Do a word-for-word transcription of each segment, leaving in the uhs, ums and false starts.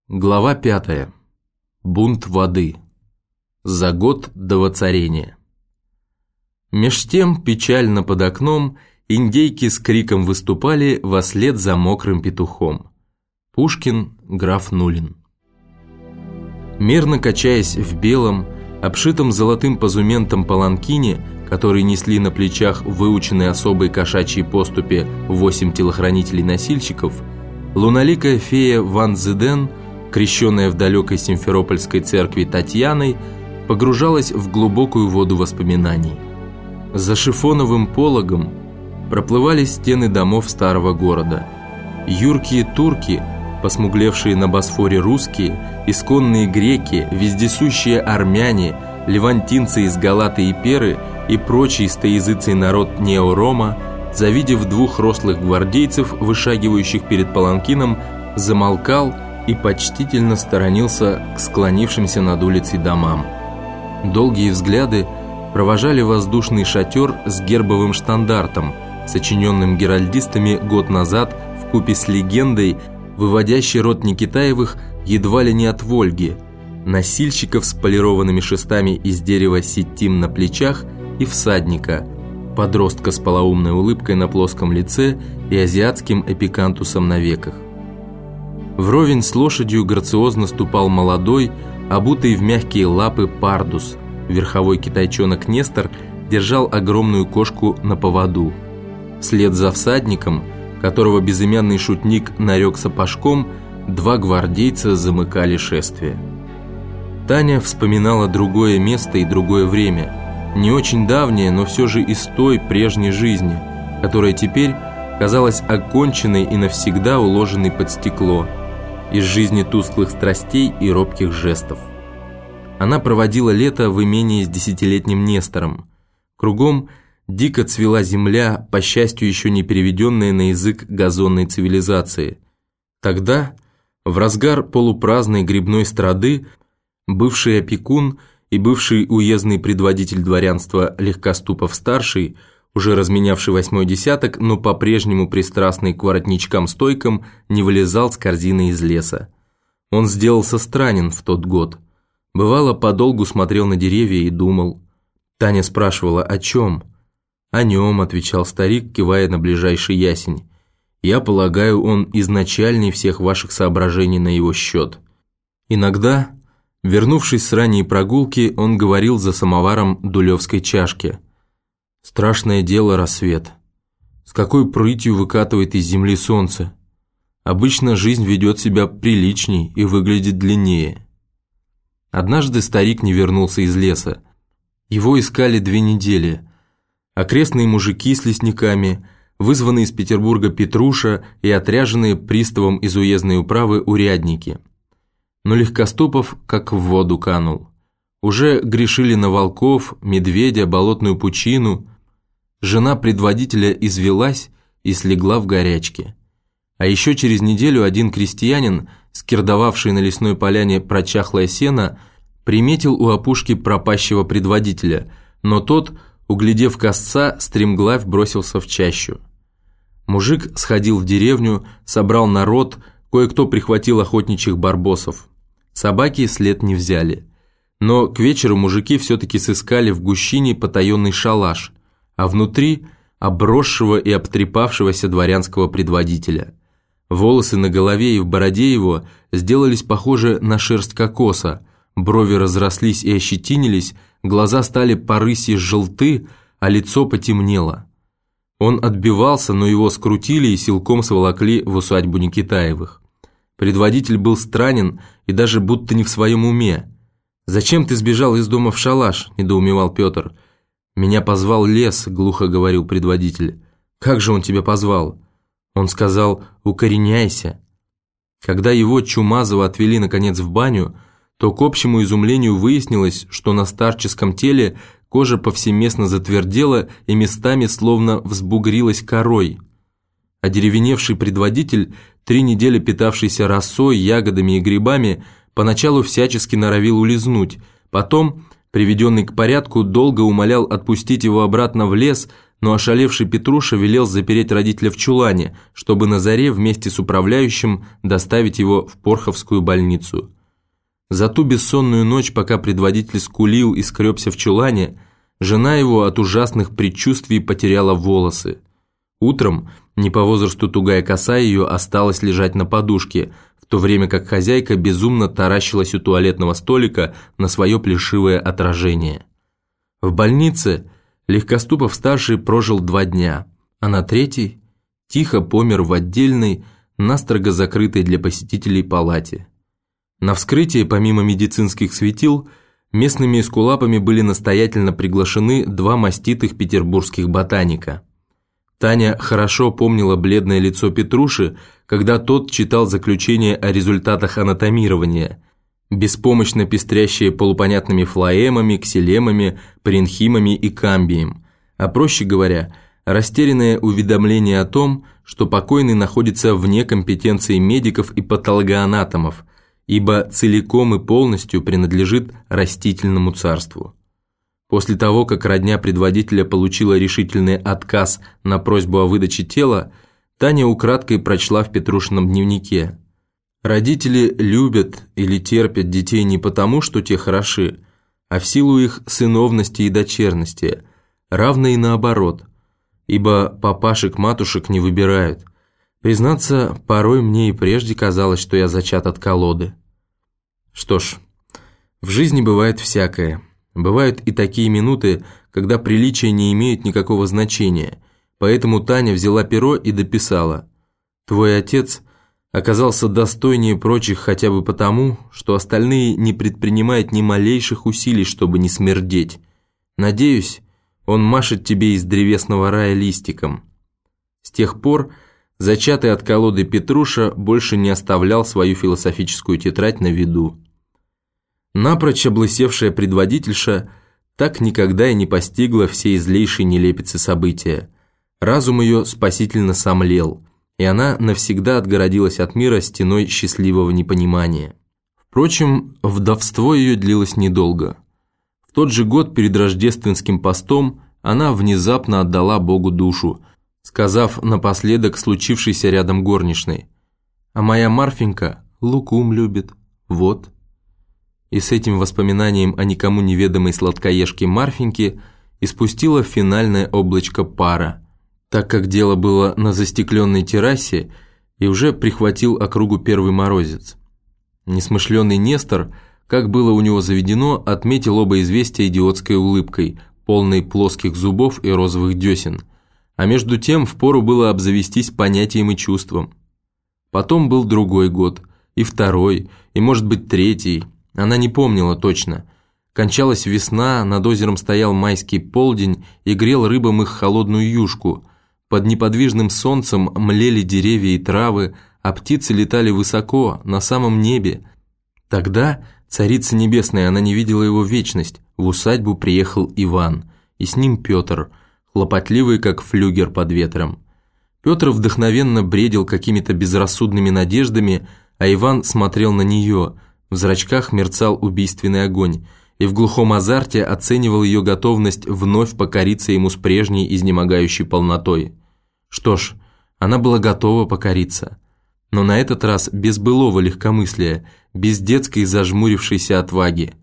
Глава пятая. Бунт воды. За год до воцарения. Меж тем, печально под окном, индейки с криком выступали вослед за мокрым петухом. Пушкин, граф Нулин. Мерно качаясь в белом, обшитом золотым позументом паланкине, который несли на плечах выученные особой кошачьей поступе восемь телохранителей-носильщиков, луналикая фея Ван Зеден, крещенная в далекой Симферопольской церкви Татьяной, погружалась в глубокую воду воспоминаний. За шифоновым пологом проплывали стены домов старого города. Юркие турки, посмуглевшие на Босфоре русские, исконные греки, вездесущие армяне, левантинцы из Галаты и Перы и прочий стоязыцый народ Неорома, завидев двух рослых гвардейцев, вышагивающих перед паланкином, замолкал и почтительно сторонился к склонившимся над улицей домам. Долгие взгляды провожали воздушный шатер с гербовым штандартом, сочиненным геральдистами год назад вкупе с легендой, выводящей род Никитаевых едва ли не от Вольги, носильщиков с полированными шестами из дерева сеттим на плечах и всадника, подростка с полоумной улыбкой на плоском лице и азиатским эпикантусом на веках. Вровень с лошадью грациозно ступал молодой, обутый в мягкие лапы пардус. Верховой китайчонок Нестор держал огромную кошку на поводу. Вслед за всадником, которого безымянный шутник нарек сапожком, два гвардейца замыкали шествие. Таня вспоминала другое место и другое время, не очень давнее, но все же из той прежней жизни, которая теперь казалась оконченной и навсегда уложенной под стекло, из жизни тусклых страстей и робких жестов. Она проводила лето в имении с десятилетним Нестором. Кругом дико цвела земля, по счастью, еще не переведенная на язык газонной цивилизации. Тогда, в разгар полупраздной грибной страды, бывший опекун и бывший уездный предводитель дворянства Легкоступов-старший, уже разменявший восьмой десяток, но по-прежнему пристрастный к воротничкам-стойкам, не вылезал с корзины из леса. Он сделался странен в тот год. Бывало, подолгу смотрел на деревья и думал. Таня спрашивала, о чем? «О нем», — отвечал старик, кивая на ближайший ясень. «Я полагаю, он изначальней всех ваших соображений на его счет». Иногда, вернувшись с ранней прогулки, он говорил за самоваром дулевской чашки. «Страшное дело рассвет. С какой прытью выкатывает из земли солнце. Обычно жизнь ведет себя приличней и выглядит длиннее». Однажды старик не вернулся из леса. Его искали две недели. Окрестные мужики с лесниками, вызванные из Петербурга Петруша и отряженные приставом из уездной управы урядники. Но Легкоступов как в воду канул. Уже грешили на волков, медведя, болотную пучину. Жена предводителя извелась и слегла в горячке. А еще через неделю один крестьянин, скирдовавший на лесной поляне прочахлое сено, приметил у опушки пропащего предводителя, но тот, углядев косца, стремглавь бросился в чащу. Мужик сходил в деревню, собрал народ, кое-кто прихватил охотничьих барбосов. Собаки след не взяли. Но к вечеру мужики все-таки сыскали в гущине потаенный шалаш, а внутри обросшего и обтрепавшегося дворянского предводителя. Волосы на голове и в бороде его сделались похожи на шерсть кокоса, брови разрослись и ощетинились, глаза стали по рыси желты, а лицо потемнело. Он отбивался, но его скрутили и силком сволокли в усадьбу Никитаевых. Предводитель был странен и даже будто не в своем уме. «Зачем ты сбежал из дома в шалаш?» – недоумевал Петр. «Меня позвал лес», – глухо говорил предводитель. «Как же он тебя позвал?» Он сказал «укореняйся». Когда его Чумазова отвели наконец в баню, то к общему изумлению выяснилось, что на старческом теле кожа повсеместно затвердела и местами словно взбугрилась корой. Одеревеневший предводитель, три недели питавшийся росой, ягодами и грибами, поначалу всячески норовил улизнуть, потом, приведенный к порядку, долго умолял отпустить его обратно в лес, но ошалевший Петруша велел запереть родителя в чулане, чтобы на заре вместе с управляющим доставить его в Порховскую больницу. За ту бессонную ночь, пока предводитель скулил и скребся в чулане, жена его от ужасных предчувствий потеряла волосы. Утром, не по возрасту тугая коса ее осталась лежать на подушке, в то время как хозяйка безумно таращилась у туалетного столика на свое плешивое отражение. В больнице Легкоступов-старший прожил два дня, а на третий тихо помер в отдельной, настрого закрытой для посетителей палате. На вскрытие, помимо медицинских светил, местными эскулапами были настоятельно приглашены два маститых петербургских ботаника. Таня хорошо помнила бледное лицо Петруши, когда тот читал заключение о результатах анатомирования, беспомощно пестрящие полупонятными флоэмами, ксилемами, паренхимами и камбием, а проще говоря, растерянное уведомление о том, что покойный находится вне компетенции медиков и патологоанатомов, ибо целиком и полностью принадлежит растительному царству. После того, как родня предводителя получила решительный отказ на просьбу о выдаче тела, Таня украдкой прочла в Петрушином дневнике: «Родители любят или терпят детей не потому, что те хороши, а в силу их сыновности и дочерности, равно и наоборот, ибо папашек-матушек не выбирают. Признаться, порой мне и прежде казалось, что я зачат от колоды». Что ж, в жизни бывает всякое. Бывают и такие минуты, когда приличия не имеют никакого значения, поэтому Таня взяла перо и дописала: «Твой отец оказался достойнее прочих хотя бы потому, что остальные не предпринимают ни малейших усилий, чтобы не смердеть. Надеюсь, он машет тебе из древесного рая листиком». С тех пор зачатый от колоды Петруша больше не оставлял свою философическую тетрадь на виду. Напрочь облысевшая предводительша так никогда и не постигла всей злейшей нелепицы события. Разум ее спасительно сомлел, и она навсегда отгородилась от мира стеной счастливого непонимания. Впрочем, вдовство ее длилось недолго. В тот же год перед рождественским постом она внезапно отдала Богу душу, сказав напоследок случившейся рядом горничной: «А моя Марфенька лукум любит, вот». И с этим воспоминанием о никому неведомой сладкоежке Марфеньке испустила финальное облачко пара, так как дело было на застекленной террасе и уже прихватил округу первый морозец. Несмышленый Нестор, как было у него заведено, отметил оба известия идиотской улыбкой, полной плоских зубов и розовых десен, а между тем впору было обзавестись понятием и чувством. Потом был другой год, и второй, и, может быть, третий. Она не помнила точно. Кончалась весна, над озером стоял майский полдень и грел рыбам их холодную юшку. Под неподвижным солнцем млели деревья и травы, а птицы летали высоко, на самом небе. Тогда, царица небесная, она не видела его вечность, в усадьбу приехал Иван, и с ним Петр, хлопотливый, как флюгер под ветром. Петр вдохновенно бредил какими-то безрассудными надеждами, а Иван смотрел на нее. В зрачках мерцал убийственный огонь, и в глухом азарте оценивал ее готовность вновь покориться ему с прежней изнемогающей полнотой. Что ж, она была готова покориться, но на этот раз без былого легкомыслия, без детской зажмурившейся отваги.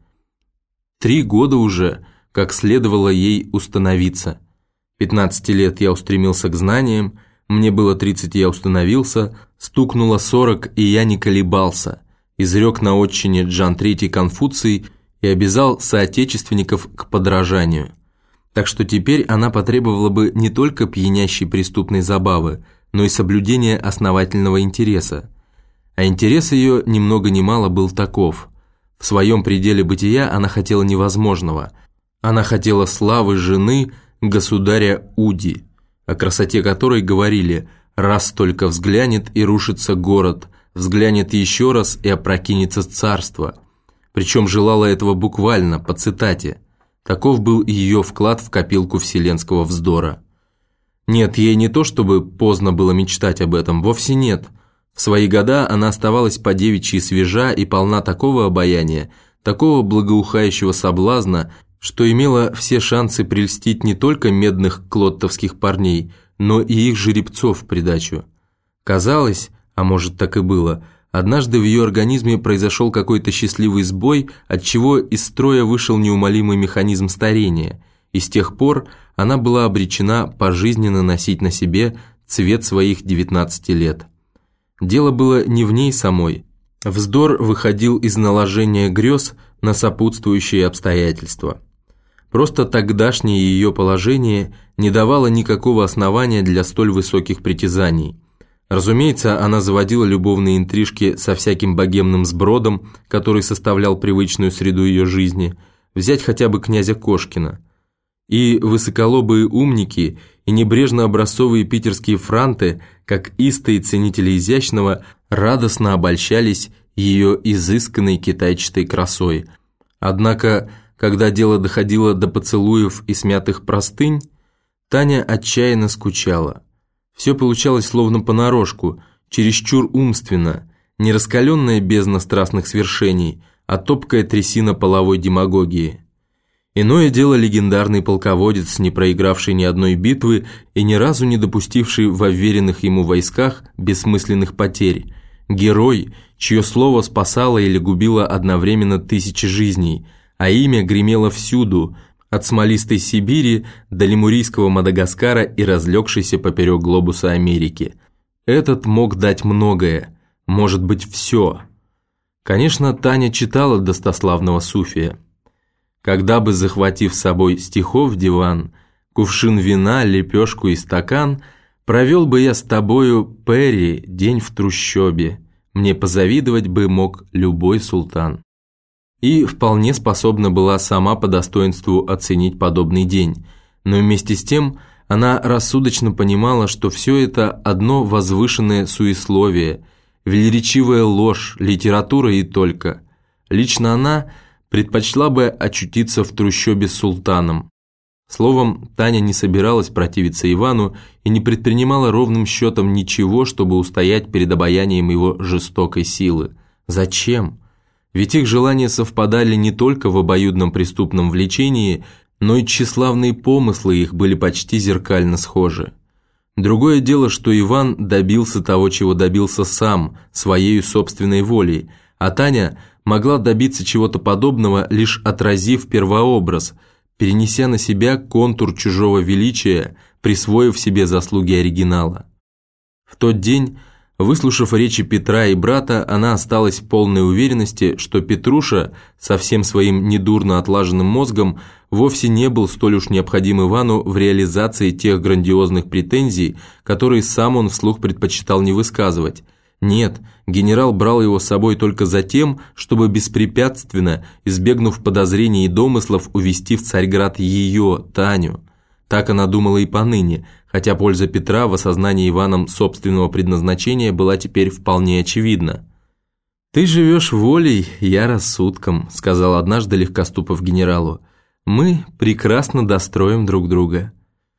Три года уже, как следовало ей установиться. Пятнадцати лет я устремился к знаниям, мне было тридцать, я установился, стукнуло сорок, и я не колебался. Изрек на отчине Джан третий Конфуций и обязал соотечественников к подражанию. Так что теперь она потребовала бы не только пьянящей преступной забавы, но и соблюдения основательного интереса. А интерес ее ни много ни мало был таков. В своем пределе бытия она хотела невозможного. Она хотела славы жены государя Уди, о красоте которой говорили: «Раз только взглянет, и рушится город, взглянет еще раз, и опрокинется царство». Причем желала этого буквально, по цитате. Таков был ее вклад в копилку вселенского вздора. Нет, ей не то чтобы поздно было мечтать об этом, вовсе нет. В свои года она оставалась по-девичьи свежа и полна такого обаяния, такого благоухающего соблазна, что имела все шансы прельстить не только медных клоттовских парней, но и их жеребцов в придачу. Казалось, а может так и было, однажды в ее организме произошел какой-то счастливый сбой, отчего из строя вышел неумолимый механизм старения, и с тех пор она была обречена пожизненно носить на себе цвет своих девятнадцати лет. Дело было не в ней самой. Вздор выходил из наложения грез на сопутствующие обстоятельства. Просто тогдашнее ее положение не давало никакого основания для столь высоких притязаний. Разумеется, она заводила любовные интрижки со всяким богемным сбродом, который составлял привычную среду ее жизни, взять хотя бы князя Кошкина. И высоколобые умники, и небрежно-образцовые питерские франты, как истые ценители изящного, радостно обольщались ее изысканной китайчатой красой. Однако, когда дело доходило до поцелуев и смятых простынь, Таня отчаянно скучала. Все получалось словно понарошку, чересчур умственно, не раскаленная бездна страстных свершений, а топкая трясина половой демагогии. Иное дело легендарный полководец, не проигравший ни одной битвы и ни разу не допустивший в уверенных ему войсках бессмысленных потерь, герой, чье слово спасало или губило одновременно тысячи жизней, а имя гремело всюду, от смолистой Сибири до лемурийского Мадагаскара и разлегшейся поперек глобуса Америки. Этот мог дать многое, может быть, все. Конечно, Таня читала достославного суфия. Когда бы, захватив с собой стихов диван, кувшин вина, лепешку и стакан, провел бы я с тобою, Перри, день в трущобе, мне позавидовать бы мог любой султан. И вполне способна была сама по достоинству оценить подобный день, но вместе с тем она рассудочно понимала, что все это одно возвышенное суесловие, велеречивая ложь, литература и только. Лично она предпочла бы очутиться в трущобе с султаном. Словом, Таня не собиралась противиться Ивану и не предпринимала ровным счетом ничего, чтобы устоять перед обаянием его жестокой силы. Зачем? Ведь их желания совпадали не только в обоюдном преступном влечении, но и тщеславные помыслы их были почти зеркально схожи. Другое дело, что Иван добился того, чего добился сам, своей собственной волей, а Таня могла добиться чего-то подобного, лишь отразив первообраз, перенеся на себя контур чужого величия, присвоив себе заслуги оригинала. В тот день, выслушав речи Петра и брата, она осталась в полной уверенности, что Петруша со всем своим недурно отлаженным мозгом вовсе не был столь уж необходим Ивану в реализации тех грандиозных претензий, которые сам он вслух предпочитал не высказывать. Нет, генерал брал его с собой только за тем, чтобы беспрепятственно, избегнув подозрений и домыслов, увести в Царьград ее, Таню. Так она думала и поныне, хотя польза Петра в осознании Иваном собственного предназначения была теперь вполне очевидна. «Ты живешь волей, я рассудком», — сказал однажды Легкоступов генералу. «Мы прекрасно достроим друг друга».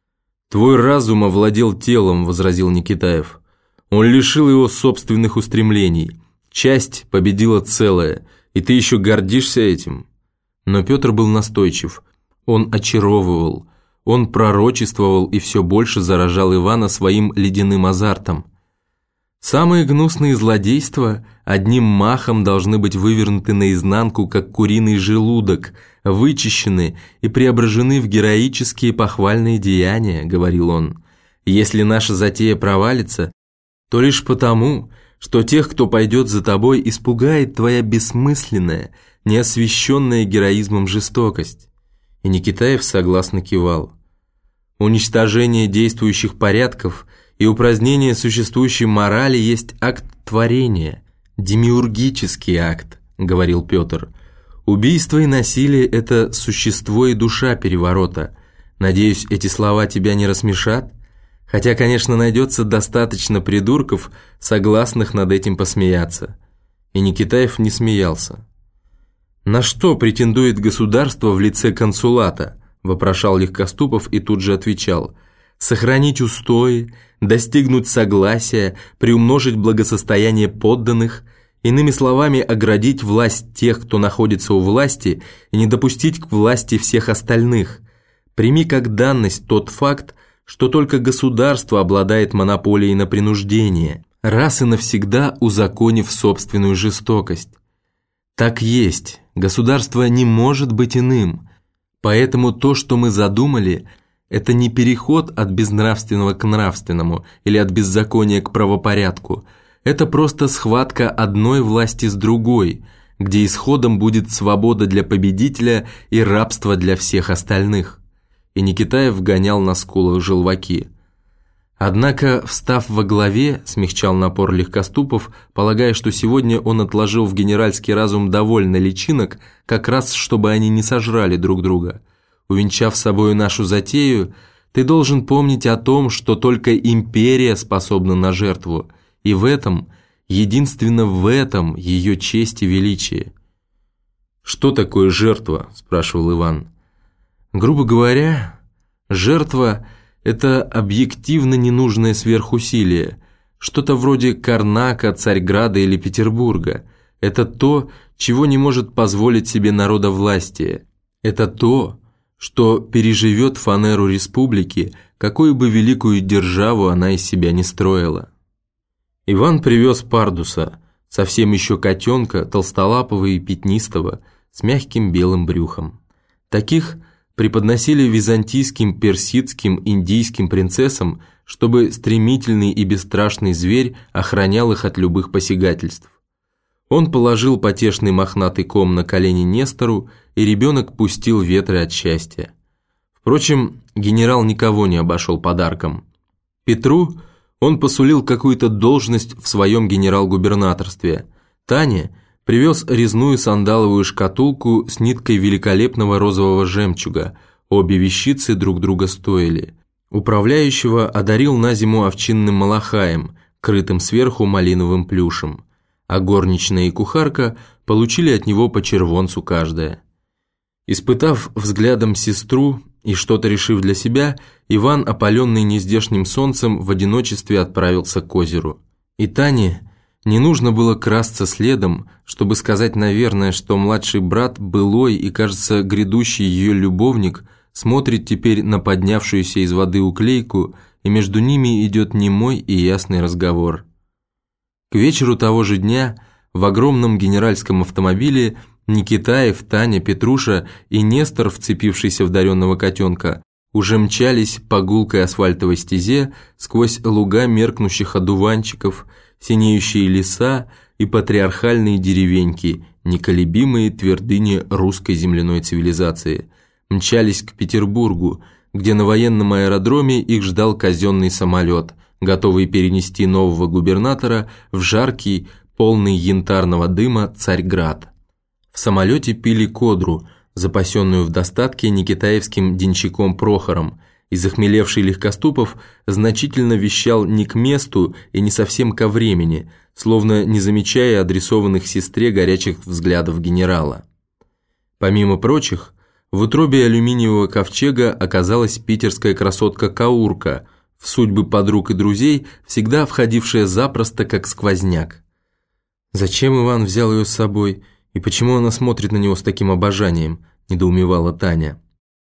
«Твой разум овладел телом», — возразил Никитаев. «Он лишил его собственных устремлений. Часть победила целое, и ты еще гордишься этим». Но Петр был настойчив. Он очаровывал. Он пророчествовал и все больше заражал Ивана своим ледяным азартом. Самые гнусные злодейства одним махом должны быть вывернуты наизнанку, как куриный желудок, вычищены и преображены в героические похвальные деяния, говорил он. Если наша затея провалится, то лишь потому, что тех, кто пойдет за тобой, испугает твоя бессмысленная, неосвещенная героизмом жестокость. И Никитаев согласно кивал. Уничтожение действующих порядков и упразднение существующей морали есть акт творения, демиургический акт, говорил Петр. Убийство и насилие – это существо и душа переворота. Надеюсь, эти слова тебя не рассмешат? Хотя, конечно, найдется достаточно придурков, согласных над этим посмеяться. И Никитаев не смеялся. «На что претендует государство в лице консулата?» – вопрошал Легкоступов и тут же отвечал. «Сохранить устои, достигнуть согласия, приумножить благосостояние подданных Иными словами, оградить власть тех, кто находится у власти, и не допустить к власти всех остальных. Прими как данность тот факт, что только государство обладает монополией на принуждение, раз и навсегда узаконив собственную жестокость. Так есть, государство не может быть иным, поэтому то, что мы задумали, это не переход от безнравственного к нравственному или от беззакония к правопорядку, это просто схватка одной власти с другой, где исходом будет свобода для победителя и рабство для всех остальных. И Никитаев гонял на скулах желваки. Однако, встав во главе, смягчал напор Легкоступов, полагая, что сегодня он отложил в генеральский разум довольно личинок, как раз чтобы они не сожрали друг друга. Увенчав собою нашу затею, ты должен помнить о том, что только империя способна на жертву, и в этом, единственно в этом, ее честь и величие. «Что такое жертва?» – спрашивал Иван. Грубо говоря, жертва – это объективно ненужное сверхусилие, что-то вроде Карнака, Царьграда или Петербурга. Это то, чего не может позволить себе народовластие. Это то, что переживет фанеру республики, какую бы великую державу она из себя не строила. Иван привез пардуса, совсем еще котенка, толстолапого и пятнистого, с мягким белым брюхом. Таких преподносили византийским, персидским, индийским принцессам, чтобы стремительный и бесстрашный зверь охранял их от любых посягательств. Он положил потешный мохнатый ком на колени Нестору, и ребенок пустил ветры от счастья. Впрочем, генерал никого не обошел подарком. Петру он посулил какую-то должность в своем генерал-губернаторстве. Тане привез резную сандаловую шкатулку с ниткой великолепного розового жемчуга, обе вещицы друг друга стоили. Управляющего одарил на зиму овчинным малахаем, крытым сверху малиновым плюшем, а горничная и кухарка получили от него по червонцу каждая. Испытав взглядом сестру и что-то решив для себя, Иван, опаленный нездешним солнцем, в одиночестве отправился к озеру. И Тане не нужно было красться следом, чтобы сказать, наверное, что младший брат, былой и, кажется, грядущий ее любовник, смотрит теперь на поднявшуюся из воды уклейку, и между ними идет немой и ясный разговор. К вечеру того же дня в огромном генеральском автомобиле Никитаев, Таня, Петруша и Нестор, вцепившийся в даренного котенка, уже мчались по гулкой асфальтовой стезе сквозь луга меркнущих одуванчиков, синеющие леса и патриархальные деревеньки, неколебимые твердыни русской земляной цивилизации, мчались к Петербургу, где на военном аэродроме их ждал казенный самолет, готовый перенести нового губернатора в жаркий, полный янтарного дыма Царьград. В самолете пили кодру, запасенную в достатке никитаевским денщиком Прохором, и захмелевший Легкоступов значительно вещал не к месту и не совсем ко времени, словно не замечая адресованных сестре горячих взглядов генерала. Помимо прочих, в утробе алюминиевого ковчега оказалась питерская красотка Каурка, в судьбы подруг и друзей всегда входившая запросто как сквозняк. «Зачем Иван взял ее с собой, и почему она смотрит на него с таким обожанием?» – недоумевала Таня.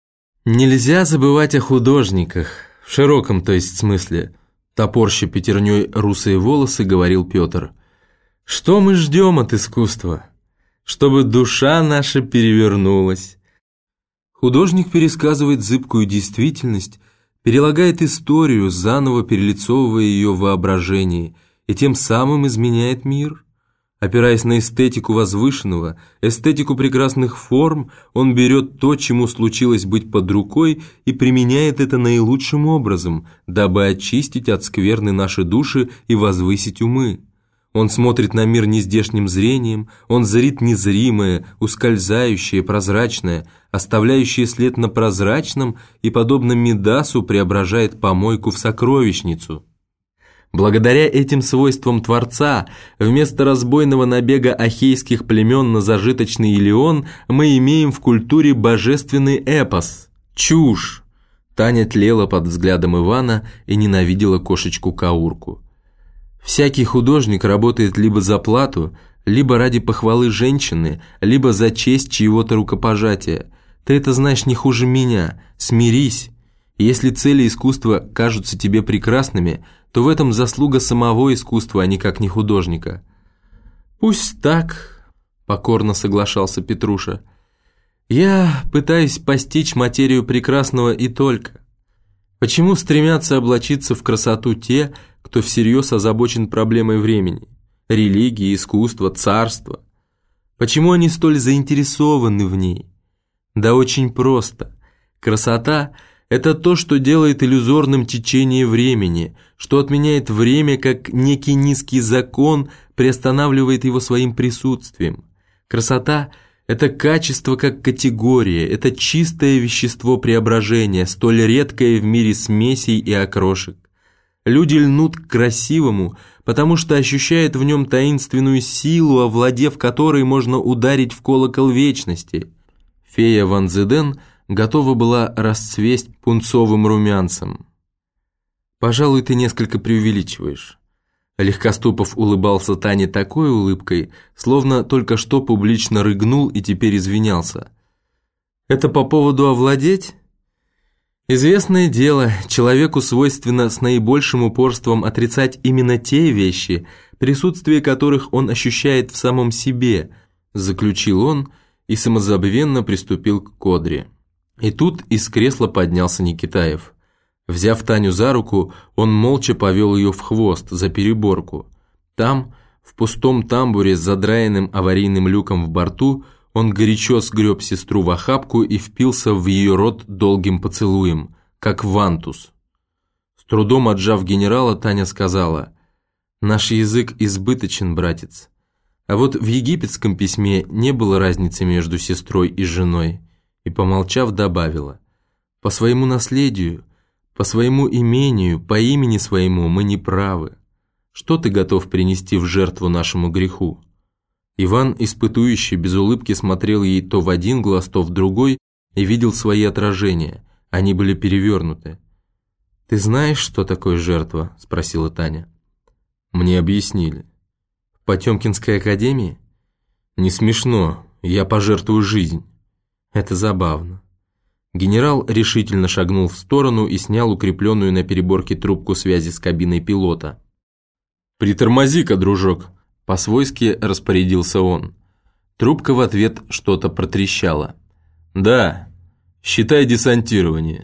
«Нельзя забывать о художниках, в широком, то есть, смысле», – топорща пятерней русые волосы, говорил Петр. «Что мы ждем от искусства? Чтобы душа наша перевернулась». Художник пересказывает зыбкую действительность, перелагает историю, заново перелицовывая ее в воображении, и тем самым изменяет мир. Опираясь на эстетику возвышенного, эстетику прекрасных форм, он берет то, чему случилось быть под рукой, и применяет это наилучшим образом, дабы очистить от скверны наши души и возвысить умы. Он смотрит на мир нездешним зрением, он зрит незримое, ускользающее, прозрачное, оставляющее след на прозрачном и, подобно Мидасу, преображает помойку в сокровищницу. Благодаря этим свойствам Творца, вместо разбойного набега ахейских племен на зажиточный Илион, мы имеем в культуре божественный эпос. Чушь! Таня тлела под взглядом Ивана и ненавидела кошечку Каурку. Всякий художник работает либо за плату, либо ради похвалы женщины, либо за честь чьего-то рукопожатия. Ты это знаешь не хуже меня. Смирись. Если цели искусства кажутся тебе прекрасными, то в этом заслуга самого искусства, а никак не художника». «Пусть так», — покорно соглашался Петруша. «Я пытаюсь постичь материю прекрасного и только. Почему стремятся облачиться в красоту те, кто всерьез озабочен проблемой времени, религии, искусства, царства? Почему они столь заинтересованы в ней? Да очень просто. Красота — это то, что делает иллюзорным течение времени, что отменяет время как некий низкий закон, приостанавливает его своим присутствием. Красота — это качество как категория, это чистое вещество преображения, столь редкое в мире смесей и окрошек. Люди льнут к красивому, потому что ощущают в нем таинственную силу, овладев которой можно ударить в колокол вечности. Фея Ван Зеден готова была расцвесть пунцовым румянцем. «Пожалуй, ты несколько преувеличиваешь». Легкоступов улыбался Тане такой улыбкой, словно только что публично рыгнул и теперь извинялся. «Это по поводу овладеть?» «Известное дело, человеку свойственно с наибольшим упорством отрицать именно те вещи, присутствие которых он ощущает в самом себе», заключил он и самозабвенно приступил к кодре. И тут из кресла поднялся Никитаев. Взяв Таню за руку, он молча повел ее в хвост, за переборку. Там, в пустом тамбуре с задраенным аварийным люком в борту, он горячо сгреб сестру в охапку и впился в ее рот долгим поцелуем, как вантус. С трудом отжав генерала, Таня сказала: «Наш язык избыточен, братец». А вот в египетском письме не было разницы между сестрой и женой, и, помолчав, добавила: «По своему наследию, по своему имению, по имени своему мы не правы. Что ты готов принести в жертву нашему греху?» Иван, испытующий, без улыбки смотрел ей то в один глаз, то в другой и видел свои отражения. Они были перевернуты. «Ты знаешь, что такое жертва?» – спросила Таня. «Мне объяснили». «В Потемкинской академии?» «Не смешно, я пожертвую жизнь». «Это забавно». Генерал решительно шагнул в сторону и снял укрепленную на переборке трубку связи с кабиной пилота. «Притормози-ка, дружок», – по-свойски распорядился он. Трубка в ответ что-то протрещала. «Да, считай десантирование».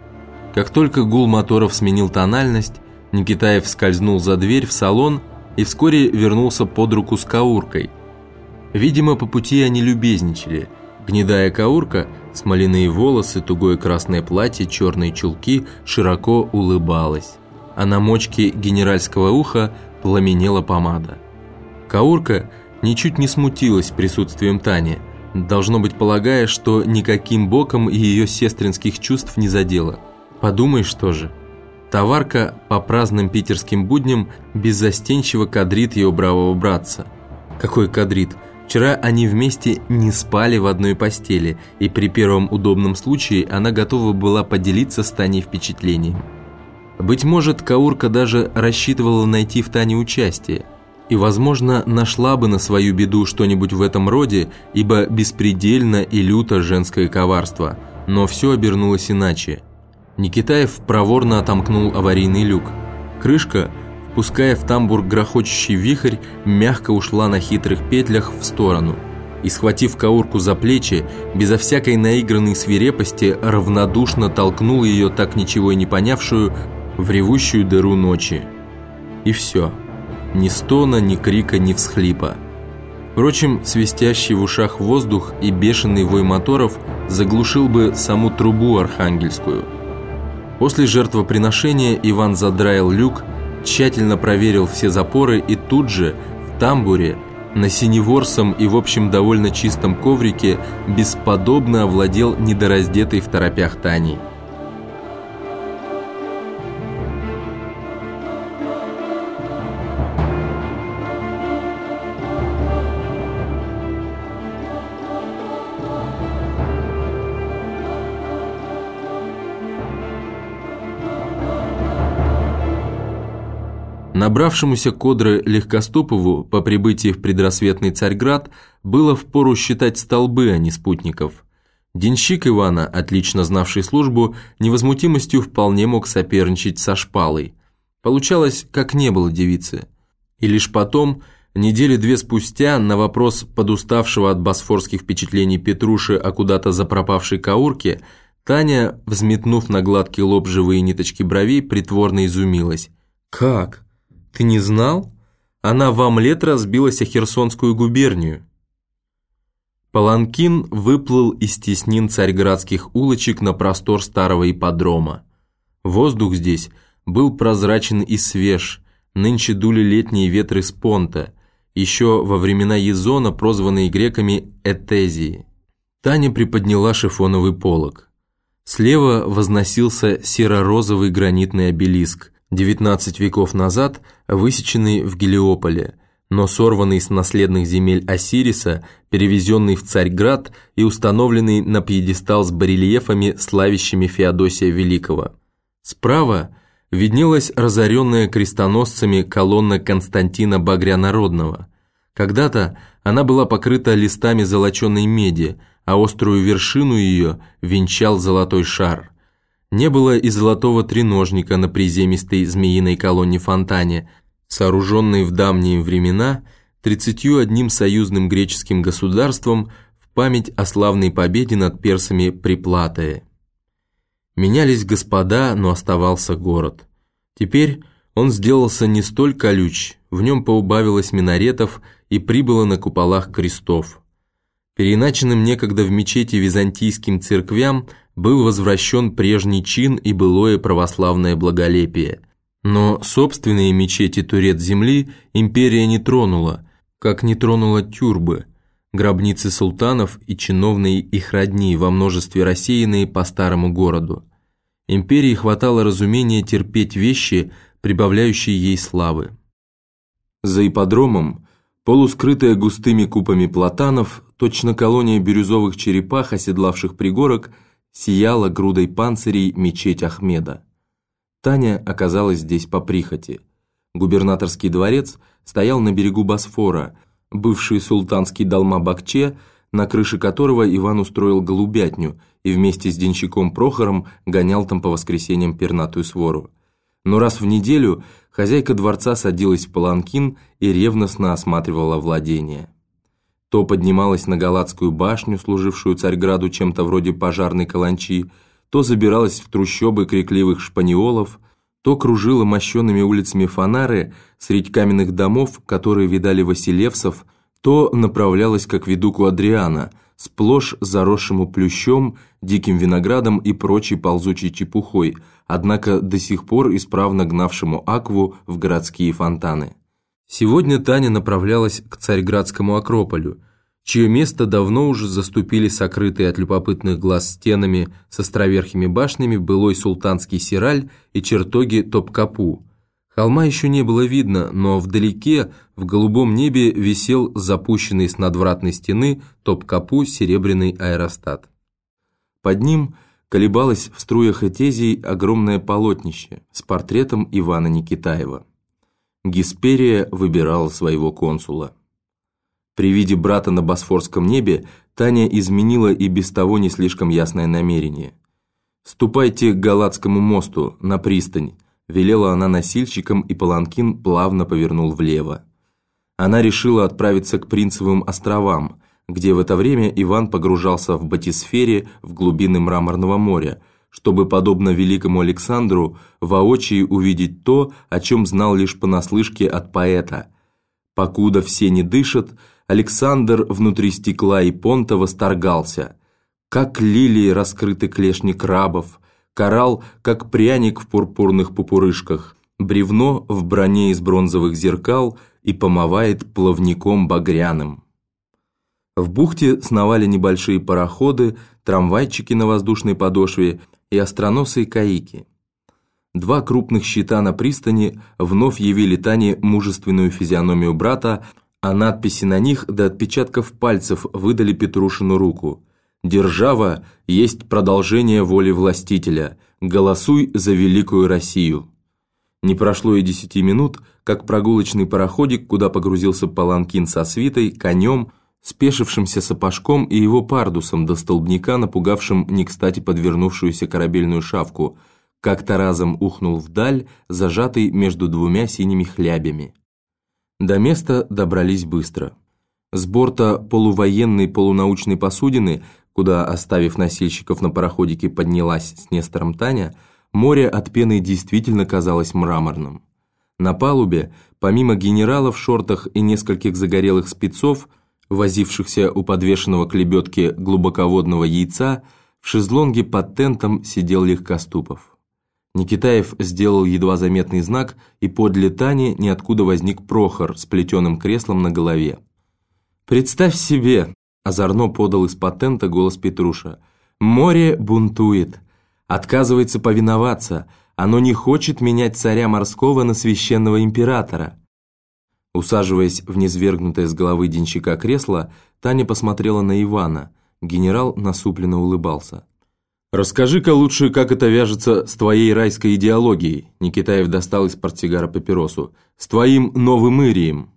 Как только гул моторов сменил тональность, Никитаев скользнул за дверь в салон и вскоре вернулся под руку с Кауркой. Видимо, по пути они любезничали. Гнедая Каурка, смоляные волосы, тугое красное платье, черные чулки, широко улыбалась, а на мочке генеральского уха пламенела помада. Каурка ничуть не смутилась присутствием Тани, должно быть, полагая, что никаким боком ее сестринских чувств не задело. Подумаешь тоже. Товарка по праздным питерским будням беззастенчиво кадрит ее бравого братца. Какой кадрит? Вчера они вместе не спали в одной постели, и при первом удобном случае она готова была поделиться с Таней впечатлением. Быть может, Каурка даже рассчитывала найти в Тане участие, и, возможно, нашла бы на свою беду что-нибудь в этом роде, ибо беспредельно и люто женское коварство, но все обернулось иначе. Никитаев проворно отомкнул аварийный люк. Крышка, пуская в тамбур грохочущий вихрь, мягко ушла на хитрых петлях в сторону и, схватив Каурку за плечи, безо всякой наигранной свирепости, равнодушно толкнул ее, так ничего и не понявшую, в ревущую дыру ночи. И все. Ни стона, ни крика, ни всхлипа. Впрочем, свистящий в ушах воздух и бешеный вой моторов заглушил бы саму трубу архангельскую. После жертвоприношения Иван задраил люк, тщательно проверил все запоры и тут же, в тамбуре, на синеворсом и в общем довольно чистом коврике, бесподобно овладел недораздетой в торопях Таней. Набравшемуся кодры Легкоступову по прибытии в предрассветный Царьград было впору считать столбы, а не спутников. Денщик Ивана, отлично знавший службу, невозмутимостью вполне мог соперничать со шпалой. Получалось, как не было девицы. И лишь потом, недели две спустя, на вопрос подуставшего от босфорских впечатлений Петруши о куда-то запропавшей Каурке, Таня, взметнув на гладкий лоб живые ниточки бровей, притворно изумилась. «Как? Ты не знал? Она в омлет разбилась о Херсонскую губернию». Паланкин выплыл из теснин царьградских улочек на простор старого ипподрома. Воздух здесь был прозрачен и свеж, нынче дули летние ветры с понта, еще во времена Езона, прозванные греками Этезии. Таня приподняла шифоновый полог. Слева возносился серо-розовый гранитный обелиск, девятнадцать веков назад высеченный в Гелиополе, но сорванный с наследных земель Осириса, перевезенный в Царьград и установленный на пьедестал с барельефами, славящими Феодосия Великого. Справа виднелась разоренная крестоносцами колонна Константина Багрянародного. Когда-то она была покрыта листами золоченой меди, а острую вершину ее венчал золотой шар. Не было и золотого треножника на приземистой змеиной колонне-фонтане, сооруженной в давние времена тридцатью одним союзным греческим государством в память о славной победе над персами при Платое. Менялись господа, но оставался город. Теперь он сделался не столь колюч, в нем поубавилось минаретов и прибыло на куполах крестов. Переиначенным некогда в мечети византийским церквям был возвращен прежний чин и былое православное благолепие. Но собственные мечети Турет-Земли империя не тронула, как не тронула тюрбы, гробницы султанов и чиновные их родни, во множестве рассеянные по старому городу. Империи хватало разумения терпеть вещи, прибавляющие ей славы. За ипподромом, полускрытая густыми купами платанов, точно колония бирюзовых черепах, оседлавших пригорок, сияла грудой панцирей мечеть Ахмеда. Таня оказалась здесь по прихоти. Губернаторский дворец стоял на берегу Босфора, бывший султанский Далма-Бакче, на крыше которого Иван устроил голубятню и вместе с денщиком Прохором гонял там по воскресеньям пернатую свору. Но раз в неделю хозяйка дворца садилась в паланкин и ревностно осматривала владения. То поднималась на Галатскую башню, служившую Царьграду чем-то вроде пожарной каланчи, то забиралась в трущобы крикливых шпаниолов, то кружила мощенными улицами Фанары средь каменных домов, которые видали василевсов, то направлялась к акведуку Адриана, сплошь заросшему плющом, диким виноградом и прочей ползучей чепухой, однако до сих пор исправно гнавшему акву в городские фонтаны. Сегодня Таня направлялась к Царьградскому Акрополю, чье место давно уже заступили сокрытые от любопытных глаз стенами с островерхими башнями былой султанский Сираль и чертоги Топкапу. Холма еще не было видно, но вдалеке, в голубом небе, висел запущенный с надвратной стены Топкапу серебряный аэростат. Под ним колебалось в струях Этезий огромное полотнище с портретом Ивана Никитаева. Гесперия выбирала своего консула. При виде брата на босфорском небе Таня изменила и без того не слишком ясное намерение. «Ступайте к Галатскому мосту, на пристань», – велела она носильщикам, и паланкин плавно повернул влево. Она решила отправиться к Принцевым островам, где в это время Иван погружался в батисфере в глубины Мраморного моря, чтобы, подобно великому Александру, воочию увидеть то, о чем знал лишь понаслышке от поэта. «Покуда все не дышат, Александр внутри стекла и понта восторгался. Как лилии раскрыты клешни крабов, коралл, как пряник в пурпурных пупырышках, бревно в броне из бронзовых зеркал и помывает плавником багряным». В бухте сновали небольшие пароходы, трамвайчики на воздушной подошве и остроносые каики. Два крупных щита на пристани вновь явили Тане мужественную физиономию брата, а надписи на них до отпечатков пальцев выдали Петрушину руку. «Держава есть продолжение воли властителя. Голосуй за великую Россию». Не прошло и десяти минут, как прогулочный пароходик, куда погрузился паланкин со свитой, конем, спешившимся сапожком и его пардусом до столбняка, напугавшим не кстати подвернувшуюся корабельную шавку, как-то разом ухнул вдаль, зажатый между двумя синими хлябями. До места добрались быстро. С борта полувоенной полунаучной посудины, куда, оставив носильщиков на пароходике, поднялась с Нестором Таня, море от пены действительно казалось мраморным. На палубе, помимо генерала в шортах и нескольких загорелых спецов, возившихся у подвешенного к лебедке глубоководного яйца, в шезлонге под тентом сидел Легкоступов. Никитаев сделал едва заметный знак, и подле Тани ниоткуда возник Прохор с плетеным креслом на голове. «Представь себе!» – озорно подал из-под тента голос Петруша. «Море бунтует, отказывается повиноваться, оно не хочет менять царя морского на священного императора». Усаживаясь в низвергнутое с головы денщика кресло, Таня посмотрела на Ивана. Генерал насупленно улыбался. «Расскажи-ка лучше, как это вяжется с твоей райской идеологией», Никитаев достал из портсигара папиросу, «с твоим новым ирием».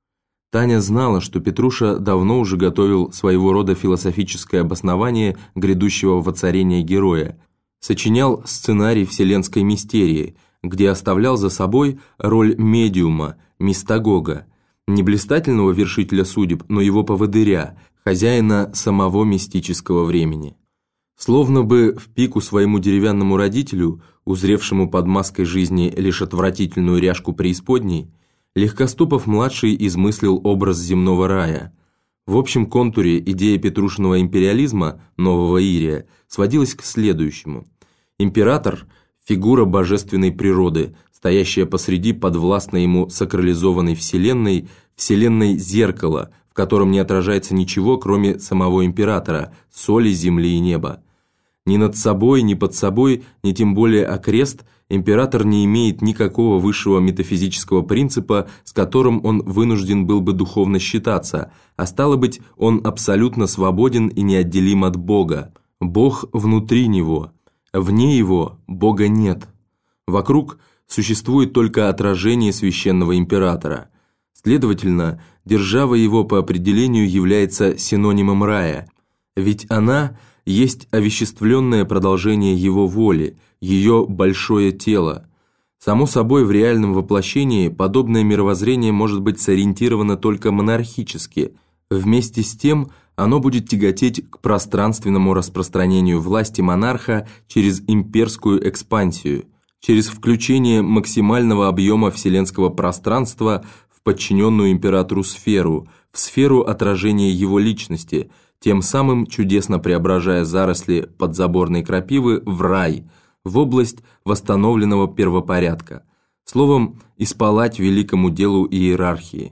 Таня знала, что Петруша давно уже готовил своего рода философическое обоснование грядущего воцарения героя, сочинял сценарий вселенской мистерии, где оставлял за собой роль медиума, мистагога, не блистательного вершителя судеб, но его поводыря, хозяина самого мистического времени. Словно бы в пику своему деревянному родителю, узревшему под маской жизни лишь отвратительную ряжку преисподней, Легкоступов-младший измыслил образ земного рая. В общем контуре идея Петрушиного империализма, нового Ирия, сводилась к следующему. Император – фигура божественной природы, стоящая посреди подвластной ему сакрализованной вселенной, вселенной зеркала, в котором не отражается ничего, кроме самого императора, соли, земли и неба. Ни над собой, ни под собой, ни тем более окрест император не имеет никакого высшего метафизического принципа, с которым он вынужден был бы духовно считаться, а стало быть, он абсолютно свободен и неотделим от Бога. Бог внутри него, вне его Бога нет. Вокруг существует только отражение священного императора. Следовательно, держава его по определению является синонимом рая, ведь она есть овеществленное продолжение его воли, ее большое тело. Само собой, в реальном воплощении подобное мировоззрение может быть сориентировано только монархически. Вместе с тем, оно будет тяготеть к пространственному распространению власти монарха через имперскую экспансию, через включение максимального объема вселенского пространства в подчиненную императору сферу, в сферу отражения его личности, тем самым чудесно преображая заросли подзаборной крапивы в рай, в область восстановленного первопорядка, словом, исполать великому делу иерархии.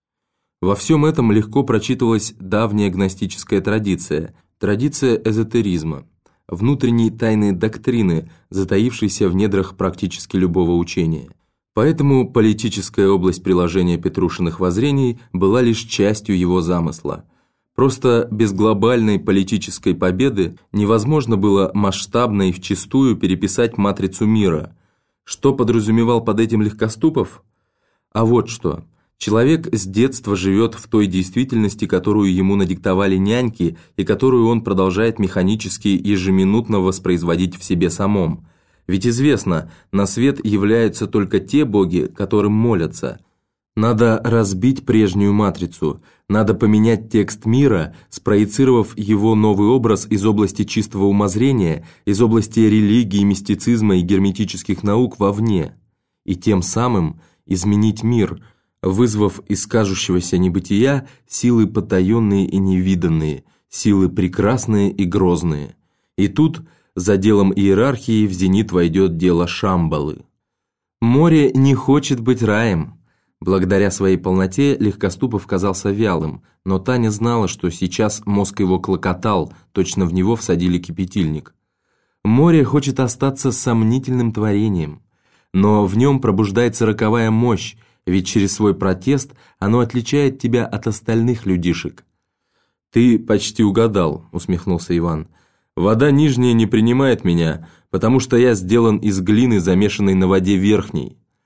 Во всем этом легко прочитывалась давняя гностическая традиция, традиция эзотеризма, внутренней тайной доктрины, затаившейся в недрах практически любого учения. Поэтому политическая область приложения Петрушиных воззрений была лишь частью его замысла. Просто без глобальной политической победы невозможно было масштабно и вчистую переписать матрицу мира. Что подразумевал под этим Легкоступов? А вот что. Человек с детства живет в той действительности, которую ему надиктовали няньки и которую он продолжает механически ежеминутно воспроизводить в себе самом. Ведь известно, на свет являются только те боги, которым молятся. Надо разбить прежнюю матрицу, надо поменять текст мира, спроецировав его новый образ из области чистого умозрения, из области религии, мистицизма и герметических наук вовне, и тем самым изменить мир, вызвав из кажущегося небытия силы потаенные и невиданные, силы прекрасные и грозные. И тут за делом иерархии в зенит войдет дело Шамбалы. Море не хочет быть раем. Благодаря своей полноте Легкоступов казался вялым, но Таня знала, что сейчас мозг его клокотал, точно в него всадили кипятильник. Море хочет остаться сомнительным творением, но в нем пробуждается роковая мощь, ведь через свой протест оно отличает тебя от остальных людишек. «Ты почти угадал», — усмехнулся Иван. «Вода нижняя не принимает меня, потому что я сделан из глины, замешанной на воде верхней.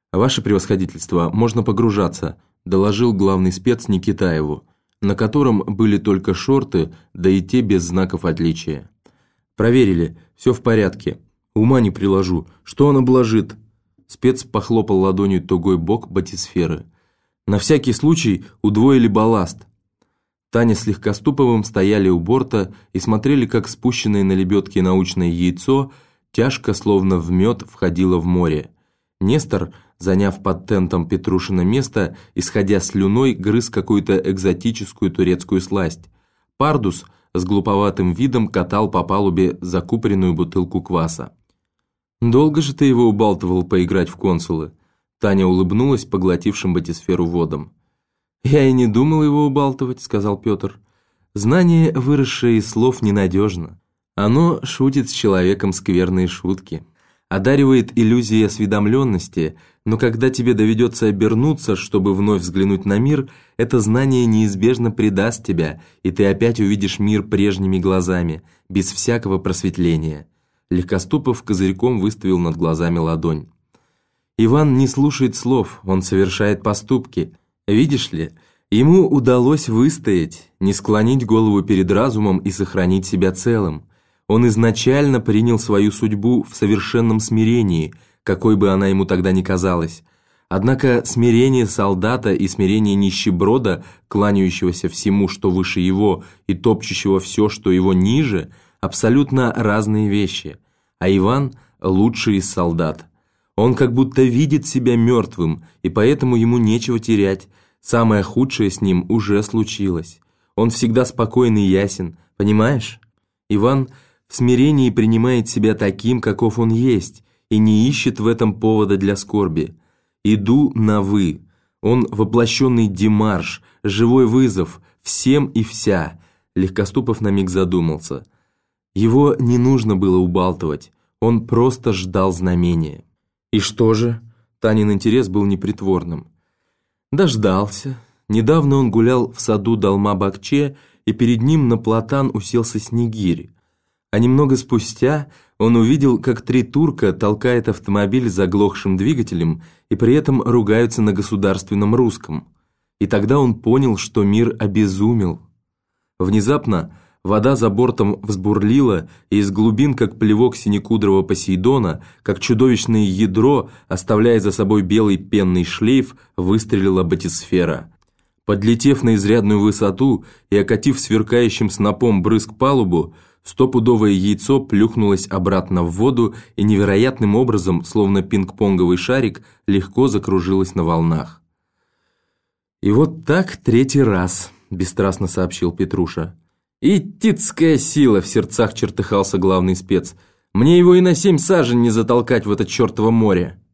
«Ваше превосходительство, можно погружаться», – доложил главный спец Никитаеву, на котором были только шорты, да и те без знаков отличия. «Проверили, все в порядке. Ума не приложу. Что он обложит?» Спец похлопал ладонью тугой бок батисферы. «На всякий случай удвоили балласт». Таня с Легкоступовым стояли у борта и смотрели, как спущенное на лебедке научное яйцо тяжко, словно в мед, входило в море. Нестор, заняв под тентом Петрушина место, исходя слюной, грыз какую-то экзотическую турецкую сласть. Пардус с глуповатым видом катал по палубе закупоренную бутылку кваса. «Долго же ты его убалтывал поиграть в консулы?» Таня улыбнулась поглотившим батисферу водам. «Я и не думал его убалтывать», — сказал Петр. «Знание, выросшее из слов, ненадежно. Оно шутит с человеком скверные шутки, одаривает иллюзией осведомленности, но когда тебе доведется обернуться, чтобы вновь взглянуть на мир, это знание неизбежно предаст тебя, и ты опять увидишь мир прежними глазами, без всякого просветления». Легкоступов козырьком выставил над глазами ладонь. «Иван не слушает слов, он совершает поступки. Видишь ли, ему удалось выстоять, не склонить голову перед разумом и сохранить себя целым. Он изначально принял свою судьбу в совершенном смирении, какой бы она ему тогда ни казалась. Однако смирение солдата и смирение нищеброда, кланяющегося всему, что выше его, и топчущего все, что его ниже, абсолютно разные вещи. А Иван – лучший из солдат. Он как будто видит себя мертвым, и поэтому ему нечего терять. Самое худшее с ним уже случилось. Он всегда спокойный и ясен, понимаешь? Иван в смирении принимает себя таким, каков он есть, и не ищет в этом повода для скорби. Иду на «вы». Он воплощенный демарш, живой вызов, всем и вся. Легкоступов на миг задумался. Его не нужно было убалтывать, он просто ждал знамения. «И что же?» Танин интерес был непритворным. Дождался. Недавно он гулял в саду Далма-Бакче, и перед ним на платан уселся снегирь. А немного спустя он увидел, как три турка толкают автомобиль с заглохшим двигателем и при этом ругаются на государственном русском. И тогда он понял, что мир обезумел. Внезапно вода за бортом взбурлила, и из глубин, как плевок синекудрого Посейдона, как чудовищное ядро, оставляя за собой белый пенный шлейф, выстрелила батисфера. Подлетев на изрядную высоту и окатив сверкающим снопом брызг палубу, стопудовое яйцо плюхнулось обратно в воду и невероятным образом, словно пинг-понговый шарик, легко закружилось на волнах. «И вот так третий раз», – бесстрастно сообщил Петруша. «Итицкая сила!» – в сердцах чертыхался главный спец. «Мне его и на семь сажен не затолкать в это чертово море!»